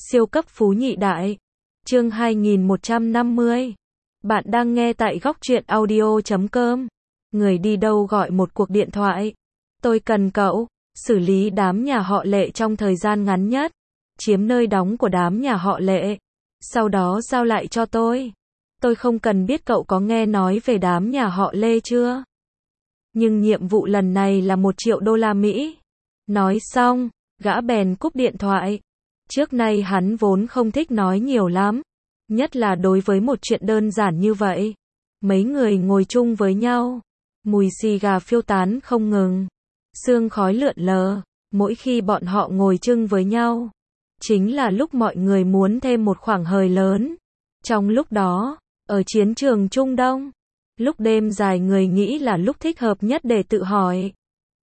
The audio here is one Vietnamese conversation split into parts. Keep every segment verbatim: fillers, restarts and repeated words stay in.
Siêu cấp phú nhị đại. Chương hai nghìn một trăm năm mươi. Bạn đang nghe tại góc truyện audio chấm com. Người đi đâu gọi một cuộc điện thoại. Tôi cần cậu xử lý đám nhà họ Lệ trong thời gian ngắn nhất. Chiếm nơi đóng của đám nhà họ Lệ. Sau đó giao lại cho tôi. Tôi không cần biết cậu có nghe nói về đám nhà họ Lê chưa. Nhưng nhiệm vụ lần này là một triệu đô la Mỹ. Nói xong, gã bèn cúp điện thoại. Trước nay hắn vốn không thích nói nhiều lắm. Nhất là đối với một chuyện đơn giản như vậy. Mấy người ngồi chung với nhau. Mùi xì gà phiêu tán không ngừng. Sương khói lượn lờ. Mỗi khi bọn họ ngồi chung với nhau. Chính là lúc mọi người muốn thêm một khoảng hời lớn. Trong lúc đó, ở chiến trường Trung Đông. Lúc đêm dài người nghĩ là lúc thích hợp nhất để tự hỏi.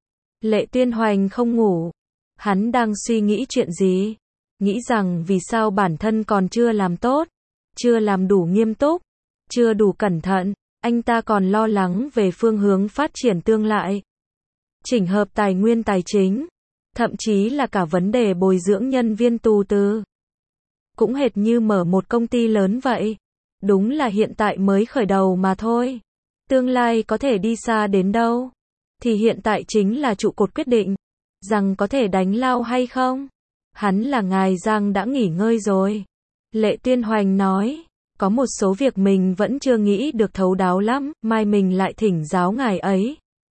Lệ Tuyên Hoành không ngủ. Hắn đang suy nghĩ chuyện gì? Nghĩ rằng vì sao bản thân còn chưa làm tốt, chưa làm đủ nghiêm túc, chưa đủ cẩn thận, anh ta còn lo lắng về phương hướng phát triển tương lai. Chỉnh hợp tài nguyên tài chính, thậm chí là cả vấn đề bồi dưỡng nhân viên tù tư. Cũng hệt như mở một công ty lớn vậy. Đúng là hiện tại mới khởi đầu mà thôi. Tương lai có thể đi xa đến đâu, thì hiện tại chính là trụ cột quyết định, rằng có thể đánh lao hay không. Hắn là ngài Giang đã nghỉ ngơi rồi. Lệ Tuyên Hoành nói, có một số việc mình vẫn chưa nghĩ được thấu đáo lắm, mai mình lại thỉnh giáo ngài ấy.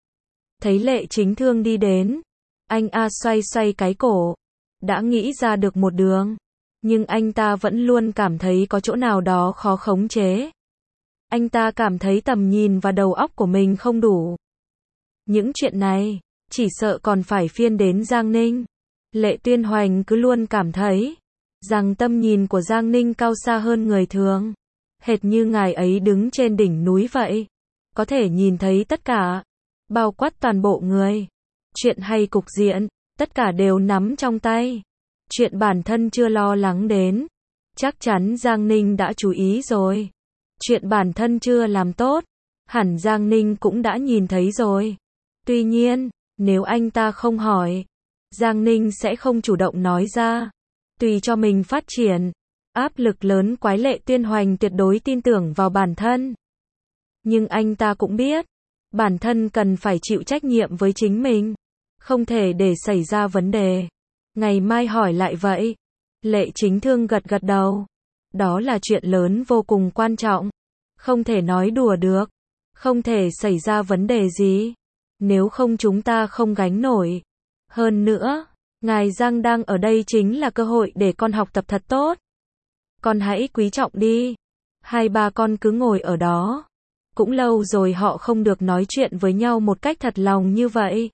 Thấy Lệ Chính Thương đi đến, anh A xoay xoay cái cổ, đã nghĩ ra được một đường, nhưng anh ta vẫn luôn cảm thấy có chỗ nào đó khó khống chế. Anh ta cảm thấy tầm nhìn và đầu óc của mình không đủ. Những chuyện này, chỉ sợ còn phải phiên đến Giang Ninh. Lệ Tuyên Hoành cứ luôn cảm thấy rằng tâm nhìn của Giang Ninh cao xa hơn người thường. Hệt như ngài ấy đứng trên đỉnh núi vậy. Có thể nhìn thấy tất cả, bao quát toàn bộ người. Chuyện hay cục diện, tất cả đều nắm trong tay. Chuyện bản thân chưa lo lắng đến, chắc chắn Giang Ninh đã chú ý rồi. Chuyện bản thân chưa làm tốt, hẳn Giang Ninh cũng đã nhìn thấy rồi. Tuy nhiên, nếu anh ta không hỏi, Giang Ninh sẽ không chủ động nói ra. Tùy cho mình phát triển. Áp lực lớn quái. Lệ Tuyên Hoành tuyệt đối tin tưởng vào bản thân. Nhưng anh ta cũng biết, bản thân cần phải chịu trách nhiệm với chính mình. Không thể để xảy ra vấn đề. Ngày mai hỏi lại vậy. Lệ Chính Thương gật gật đầu. Đó là chuyện lớn vô cùng quan trọng. Không thể nói đùa được. Không thể xảy ra vấn đề gì. Nếu không chúng ta không gánh nổi. Hơn nữa, ngài Giang đang ở đây chính là cơ hội để con học tập thật tốt. Con hãy quý trọng đi. Hai ba con cứ ngồi ở đó. Cũng lâu rồi họ không được nói chuyện với nhau một cách thật lòng như vậy.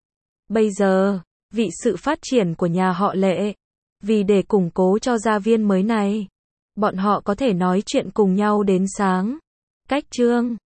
Bây giờ, vì sự phát triển của nhà họ Lệ, vì để củng cố cho gia viên mới này, bọn họ có thể nói chuyện cùng nhau đến sáng. Cách chương